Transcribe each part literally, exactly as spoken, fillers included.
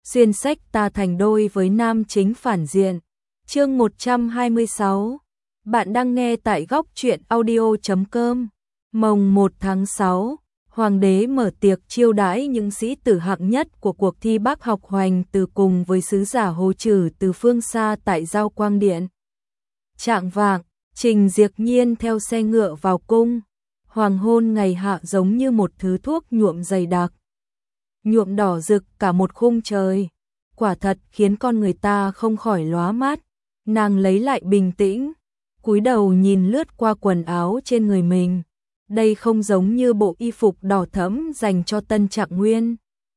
xuyên sách ta thành đôi với nam chính phản diện. Chương một trăm hai mươi sáu. Bạn đang nghe tại góc truyện audio chấm com. Mồng một tháng sáu, Hoàng đế mở tiệc chiêu đãi những sĩ tử hạng nhất của cuộc thi Bác học Hoành Từ cùng với sứ giả Hồ Trử từ phương xa tại Giao Quang Điện. Trạng vạng, Trình Diệp Nhiên theo xe ngựa vào cung. Hoàng hôn ngày hạ giống như một thứ thuốc nhuộm dày đặc, nhuộm đỏ rực cả một khung trời, quả thật khiến con người ta không khỏi lóa mắt. Nàng lấy lại bình tĩnh, cúi đầu nhìn lướt qua quần áo trên người mình. Đây không giống như bộ y phục đỏ thẫm dành cho Tân Trạng Nguyên.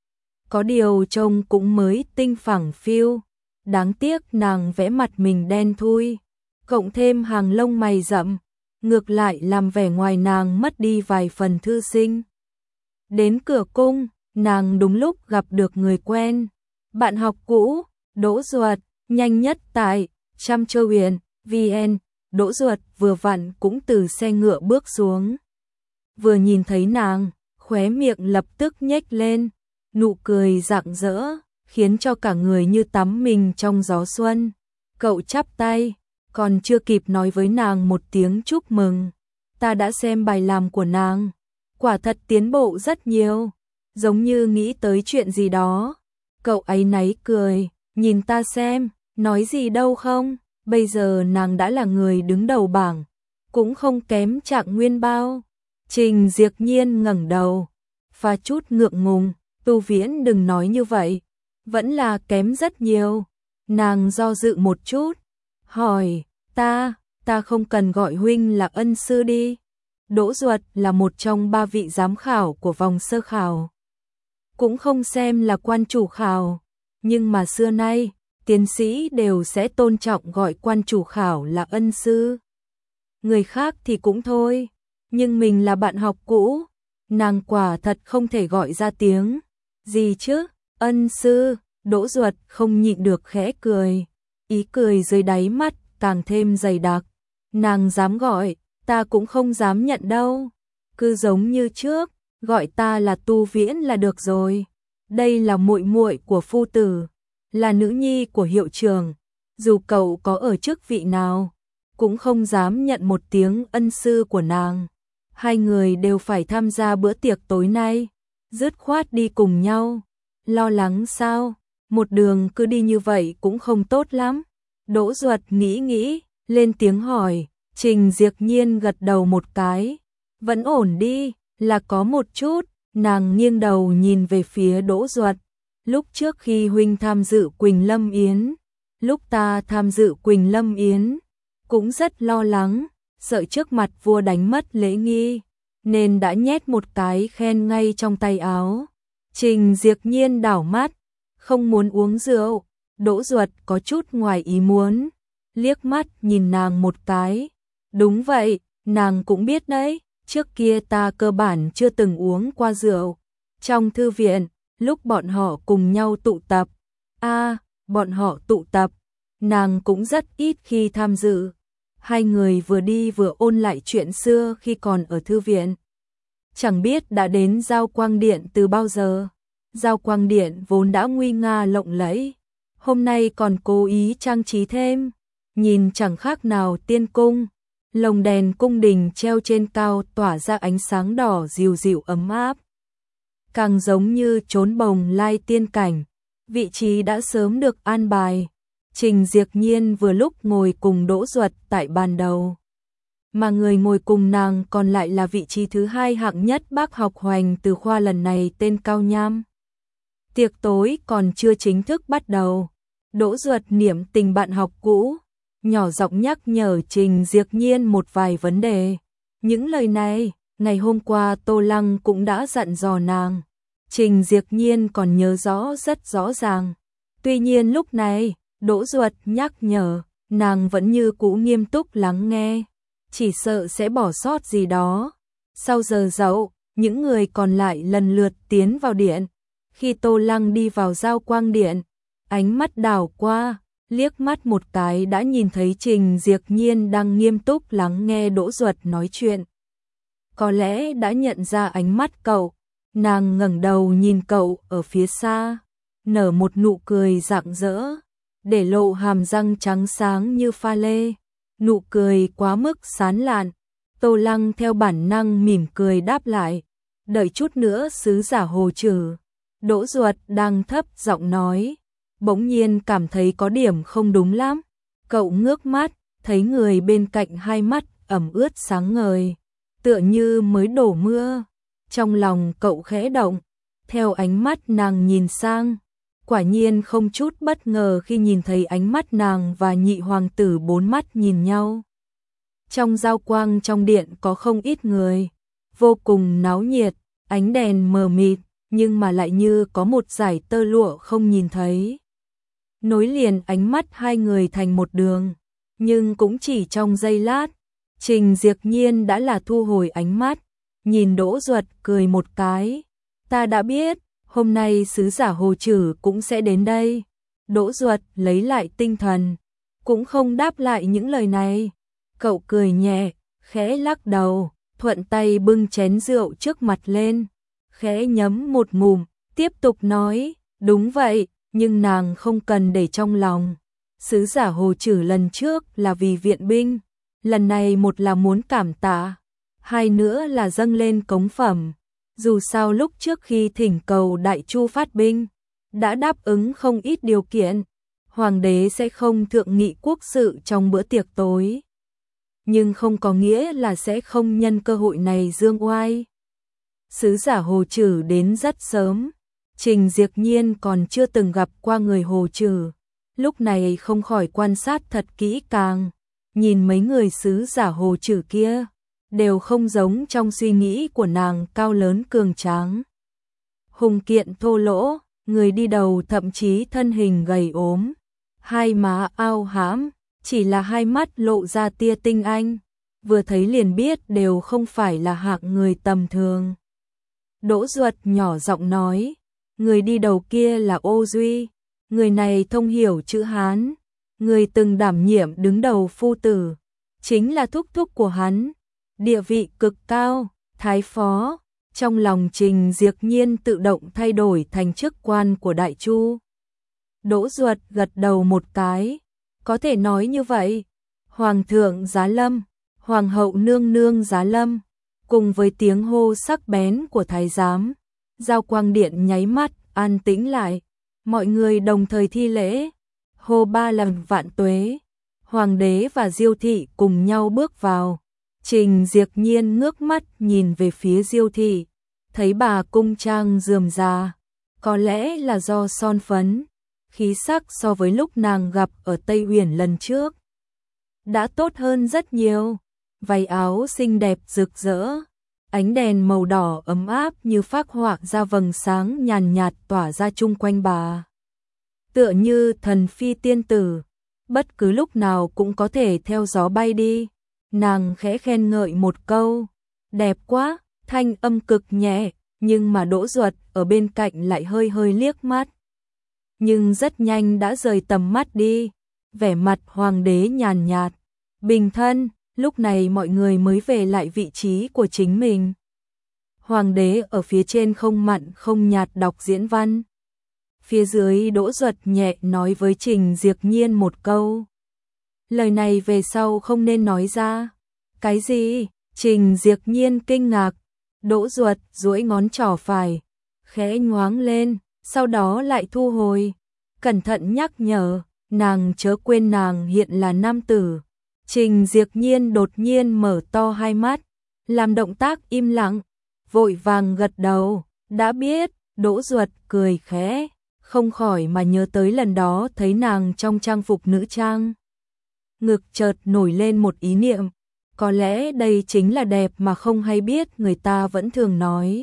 Có điều trông cũng mới tinh phẳng phiu. Đáng tiếc nàng vẽ mặt mình đen thui, cộng thêm hàng lông mày rậm, ngược lại làm vẻ ngoài nàng mất đi vài phần thư sinh. Đến cửa cung, nàng đúng lúc gặp được người quen, bạn học cũ, Đỗ Duật, nhanh nhất tại Trăm Châu Huyền, vê en. Đỗ Duật vừa vặn cũng từ xe ngựa bước xuống. Vừa nhìn thấy nàng, khóe miệng lập tức nhếch lên, nụ cười rạng rỡ, khiến cho cả người như tắm mình trong gió xuân. Cậu chắp tay, còn chưa kịp nói với nàng một tiếng chúc mừng, ta đã xem bài làm của nàng, quả thật tiến bộ rất nhiều, giống như nghĩ tới chuyện gì đó. Cậu áy náy cười, nhìn ta xem, nói gì đâu không, bây giờ nàng đã là người đứng đầu bảng, cũng không kém Trạng Nguyên bao. Trình Diệp Nhiên ngẩng đầu, pha chút ngượng ngùng, Tu Viễn đừng nói như vậy, vẫn là kém rất nhiều. Nàng do dự một chút, hỏi, ta, ta không cần gọi huynh là ân sư đi. Đỗ Duật là một trong ba vị giám khảo của vòng sơ khảo, cũng không xem là quan chủ khảo, nhưng mà xưa nay, tiến sĩ đều sẽ tôn trọng gọi quan chủ khảo là ân sư. Người khác thì cũng thôi, nhưng mình là bạn học cũ, nàng quả thật không thể gọi ra tiếng. Gì chứ, ân sư, Đỗ Duật không nhịn được khẽ cười, ý cười dưới đáy mắt càng thêm dày đặc. Nàng dám gọi, ta cũng không dám nhận đâu, cứ giống như trước, gọi ta là Tu Viễn là được rồi. Đây là muội muội của phu tử, là nữ nhi của hiệu trưởng, dù cậu có ở chức vị nào, cũng không dám nhận một tiếng ân sư của nàng. Hai người đều phải tham gia bữa tiệc tối nay, dứt khoát đi cùng nhau. Lo lắng sao? Một đường cứ đi như vậy cũng không tốt lắm. Đỗ Duật nghĩ nghĩ, lên tiếng hỏi. Trình Diệp Nhiên gật đầu một cái. Vẫn ổn đi, là có một chút. Nàng nghiêng đầu nhìn về phía Đỗ Duật. Lúc trước khi huynh tham dự Quỳnh Lâm Yến, lúc ta tham dự Quỳnh Lâm Yến, cũng rất lo lắng, sợ trước mặt vua đánh mất lễ nghi, nên đã nhét một cái khen ngay trong tay áo. Trình Diệp Nhiên đảo mắt, không muốn uống rượu. Đỗ Duật có chút ngoài ý muốn, liếc mắt nhìn nàng một cái. Đúng vậy, nàng cũng biết đấy, trước kia ta cơ bản chưa từng uống qua rượu. Trong thư viện, lúc bọn họ cùng nhau tụ tập, a, à, bọn họ tụ tập, nàng cũng rất ít khi tham dự. Hai người vừa đi vừa ôn lại chuyện xưa khi còn ở thư viện. Chẳng biết đã đến Giao Quang Điện từ bao giờ. Giao Quang Điện vốn đã nguy nga lộng lẫy, hôm nay còn cố ý trang trí thêm, nhìn chẳng khác nào tiên cung. Lồng đèn cung đình treo trên cao tỏa ra ánh sáng đỏ dịu dịu ấm áp, càng giống như chốn bồng lai tiên cảnh. Vị trí đã sớm được an bài. Trình Diệp Nhiên vừa lúc ngồi cùng Đỗ Duật tại bàn đầu, mà người ngồi cùng nàng còn lại là vị trí thứ hai hạng nhất Bác học Hoành Từ khoa lần này tên Cao Nham. Tiệc tối còn chưa chính thức bắt đầu, Đỗ Duật niệm tình bạn học cũ, nhỏ giọng nhắc nhở Trình Diệp Nhiên một vài vấn đề. Những lời này, ngày hôm qua Tô Lăng cũng đã dặn dò nàng, Trình Diệp Nhiên còn nhớ rõ rất rõ ràng. Tuy nhiên lúc này, Đỗ Duật nhắc nhở, nàng vẫn như cũ nghiêm túc lắng nghe, chỉ sợ sẽ bỏ sót gì đó. Sau giờ dậu, những người còn lại lần lượt tiến vào điện. Khi Tô Lăng đi vào Giao Quang Điện, ánh mắt đảo qua, liếc mắt một cái đã nhìn thấy Trình Diệp Nhiên đang nghiêm túc lắng nghe Đỗ Duật nói chuyện. Có lẽ đã nhận ra ánh mắt cậu, nàng ngẩng đầu nhìn cậu ở phía xa, nở một nụ cười rạng rỡ, để lộ hàm răng trắng sáng như pha lê. Nụ cười quá mức sán lạn, Tô Lăng theo bản năng mỉm cười đáp lại, đợi chút nữa sứ giả Hồ Trử. Đỗ Duật đang thấp giọng nói, bỗng nhiên cảm thấy có điểm không đúng lắm. Cậu ngước mắt, thấy người bên cạnh hai mắt ẩm ướt sáng ngời, tựa như mới đổ mưa. Trong lòng cậu khẽ động, theo ánh mắt nàng nhìn sang, quả nhiên không chút bất ngờ khi nhìn thấy ánh mắt nàng và nhị hoàng tử bốn mắt nhìn nhau. Trong giao quang trong điện có không ít người, vô cùng náo nhiệt, ánh đèn mờ mịt, nhưng mà lại như có một dải tơ lụa không nhìn thấy, nối liền ánh mắt hai người thành một đường. Nhưng cũng chỉ trong giây lát, Trình Diệp Nhiên đã là thu hồi ánh mắt, nhìn Đỗ Duật cười một cái. Ta đã biết, hôm nay sứ giả Hồ Trử cũng sẽ đến đây. Đỗ Duật lấy lại tinh thần, cũng không đáp lại những lời này. Cậu cười nhẹ, khẽ lắc đầu, thuận tay bưng chén rượu trước mặt lên, khẽ nhấm một ngụm, tiếp tục nói, đúng vậy, nhưng nàng không cần để trong lòng. Sứ giả Hồ Trử lần trước là vì viện binh, lần này một là muốn cảm tạ, hai nữa là dâng lên cống phẩm. Dù sao lúc trước khi thỉnh cầu Đại Chu phát binh, đã đáp ứng không ít điều kiện, hoàng đế sẽ không thượng nghị quốc sự trong bữa tiệc tối. Nhưng không có nghĩa là sẽ không nhân cơ hội này dương oai. Sứ giả Hồ Trử đến rất sớm, Trình Diệp Nhiên còn chưa từng gặp qua người Hồ Trử, lúc này không khỏi quan sát thật kỹ càng, nhìn mấy người sứ giả Hồ Trử kia, đều không giống trong suy nghĩ của nàng cao lớn cường tráng. Hùng kiện thô lỗ, người đi đầu thậm chí thân hình gầy ốm, hai má ao hãm, chỉ là hai mắt lộ ra tia tinh anh, vừa thấy liền biết đều không phải là hạng người tầm thường. Đỗ Duật nhỏ giọng nói, người đi đầu kia là Ô Duy, người này thông hiểu chữ Hán, người từng đảm nhiệm đứng đầu phu tử, chính là thúc thúc của hắn, địa vị cực cao, thái phó. Trong lòng Trình Diệp Nhiên tự động thay đổi thành chức quan của Đại Chu. Đỗ Duật gật đầu một cái, có thể nói như vậy. Hoàng thượng giá lâm, hoàng hậu nương nương giá lâm, cùng với tiếng hô sắc bén của thái giám, giao quang điện nháy mắt an tĩnh lại, mọi người đồng thời thi lễ, hô ba lần vạn tuế. Hoàng đế và Diêu thị cùng nhau bước vào. Trình Diệp Nhiên ngước mắt nhìn về phía Diêu thị, thấy bà cung trang rườm rà, có lẽ là do son phấn, khí sắc so với lúc nàng gặp ở Tây Uyển lần trước đã tốt hơn rất nhiều, váy áo xinh đẹp rực rỡ, ánh đèn màu đỏ ấm áp như phác họa ra vầng sáng nhàn nhạt tỏa ra chung quanh bà, tựa như thần phi tiên tử, bất cứ lúc nào cũng có thể theo gió bay đi. Nàng khẽ khen ngợi một câu, đẹp quá, thanh âm cực nhẹ, nhưng mà Đỗ Duật ở bên cạnh lại hơi hơi liếc mắt. Nhưng rất nhanh đã rời tầm mắt đi, vẻ mặt hoàng đế nhàn nhạt, bình thân, lúc này mọi người mới về lại vị trí của chính mình. Hoàng đế ở phía trên không mặn không nhạt đọc diễn văn. Phía dưới Đỗ Duật nhẹ nói với Trình Diệp Nhiên một câu. Lời này về sau không nên nói ra. Cái gì? Trình Diệp Nhiên kinh ngạc. Đỗ Duật duỗi ngón trỏ phải, khẽ nhoáng lên, sau đó lại thu hồi. Cẩn thận nhắc nhở, nàng chớ quên nàng hiện là nam tử. Trình Diệp Nhiên đột nhiên mở to hai mắt, làm động tác im lặng, vội vàng gật đầu, đã biết. Đỗ Duật cười khẽ, không khỏi mà nhớ tới lần đó thấy nàng trong trang phục nữ trang. Ngực chợt nổi lên một ý niệm, có lẽ đây chính là đẹp mà không hay biết người ta vẫn thường nói.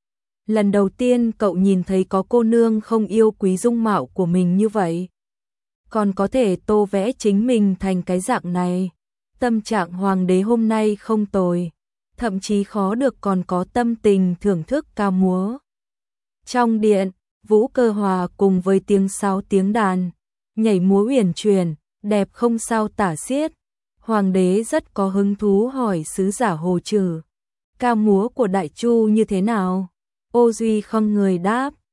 Lần đầu tiên cậu nhìn thấy có cô nương không yêu quý dung mạo của mình như vậy, còn có thể tô vẽ chính mình thành cái dạng này. Tâm trạng hoàng đế hôm nay không tồi, thậm chí khó được còn có tâm tình thưởng thức ca múa. Trong điện, vũ cơ hòa cùng với tiếng sáo tiếng đàn, nhảy múa uyển chuyển, đẹp không sao tả xiết. Hoàng đế rất có hứng thú hỏi sứ giả Hồ Trử, ca múa của Đại Chu như thế nào? Ô Duy không người đáp,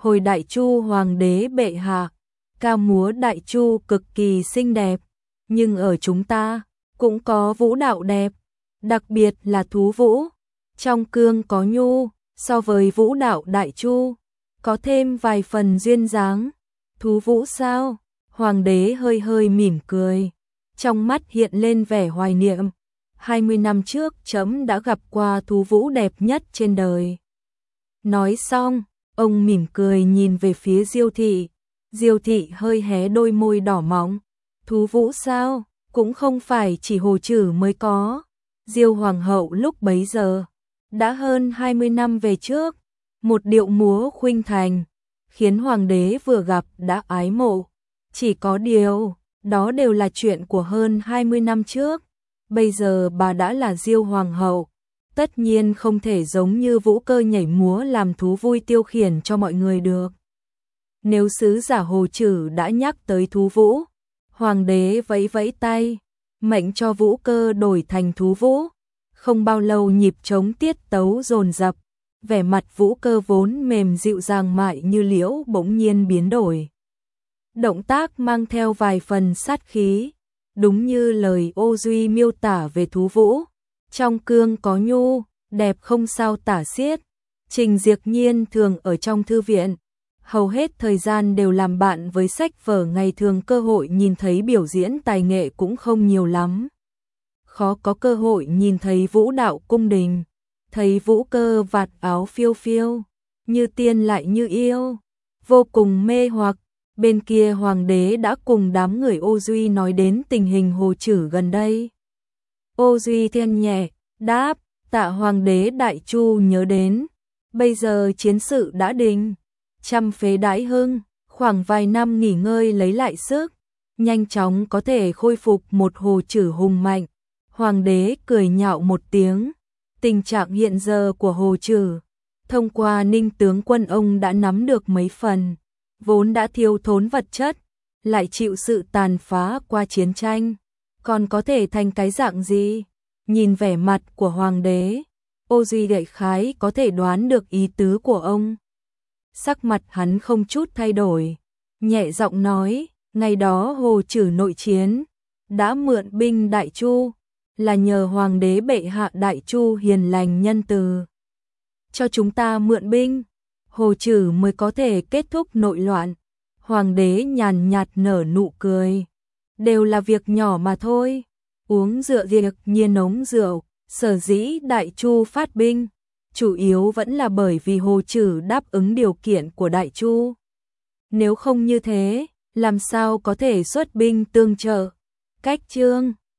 Hồi Đại Chu hoàng đế bệ hạ, ca múa Đại Chu cực kỳ xinh đẹp, nhưng ở chúng ta cũng có vũ đạo đẹp, đặc biệt là thú vũ. Trong cương có nhu, so với vũ đạo Đại Chu, có thêm vài phần duyên dáng. Thú vũ sao? Hoàng đế hơi hơi mỉm cười, trong mắt hiện lên vẻ hoài niệm. hai mươi năm trước trẫm đã gặp qua thú vũ đẹp nhất trên đời. Nói xong, ông mỉm cười nhìn về phía Diêu thị. Diêu thị hơi hé đôi môi đỏ mọng. Thú vũ sao? Cũng không phải chỉ Hồ Trử mới có. Diêu hoàng hậu lúc bấy giờ đã hơn hai mươi năm về trước, một điệu múa khuynh thành, khiến hoàng đế vừa gặp đã ái mộ. Chỉ có điều, đó đều là chuyện của hơn hai mươi năm trước. Bây giờ bà đã là Diêu hoàng hậu, tất nhiên không thể giống như Vũ Cơ nhảy múa làm thú vui tiêu khiển cho mọi người được. Nếu sứ giả Hồ Trử đã nhắc tới thú vũ, hoàng đế vẫy vẫy tay, mệnh cho Vũ Cơ đổi thành thú vũ. Không bao lâu nhịp trống tiết tấu dồn dập, vẻ mặt Vũ Cơ vốn mềm dịu dàng mại như liễu bỗng nhiên biến đổi. Động tác mang theo vài phần sát khí, đúng như lời Ô Duy miêu tả về thú vũ. Trong cương có nhu, đẹp không sao tả xiết. Trình Diệp Nhiên thường ở trong thư viện, hầu hết thời gian đều làm bạn với sách vở, ngày thường cơ hội nhìn thấy biểu diễn tài nghệ cũng không nhiều lắm. Khó có cơ hội nhìn thấy vũ đạo cung đình, thấy Vũ Cơ vạt áo phiêu phiêu, như tiên lại như yêu, vô cùng mê hoặc. Bên kia hoàng đế đã cùng đám người Ô Duy nói đến tình hình Hồ Trử gần đây. Ô Duy than nhẹ, đáp, tạ hoàng đế Đại Chu nhớ đến. Bây giờ chiến sự đã định, trăm phế đãi hưng, khoảng vài năm nghỉ ngơi lấy lại sức, nhanh chóng có thể khôi phục một Hồ Trử hùng mạnh. Hoàng đế cười nhạo một tiếng, tình trạng hiện giờ của Hồ Trử, thông qua Ninh tướng quân ông đã nắm được mấy phần, vốn đã thiếu thốn vật chất, lại chịu sự tàn phá qua chiến tranh, còn có thể thành cái dạng gì? Nhìn vẻ mặt của hoàng đế, Ô Duy đại khái có thể đoán được ý tứ của ông. Sắc mặt hắn không chút thay đổi, nhẹ giọng nói, ngày đó Hồ Trử nội chiến, đã mượn binh Đại Chu, là nhờ hoàng đế bệ hạ Đại Chu hiền lành nhân từ, cho chúng ta mượn binh, Hồ Trử mới có thể kết thúc nội loạn. Hoàng đế nhàn nhạt nở nụ cười, đều là việc nhỏ mà thôi, uống rượu Diệp Nhiên nống rượu, sở dĩ Đại Chu phát binh, chủ yếu vẫn là bởi vì Hồ Trử đáp ứng điều kiện của Đại Chu. Nếu không như thế, làm sao có thể xuất binh tương trợ? Cách chương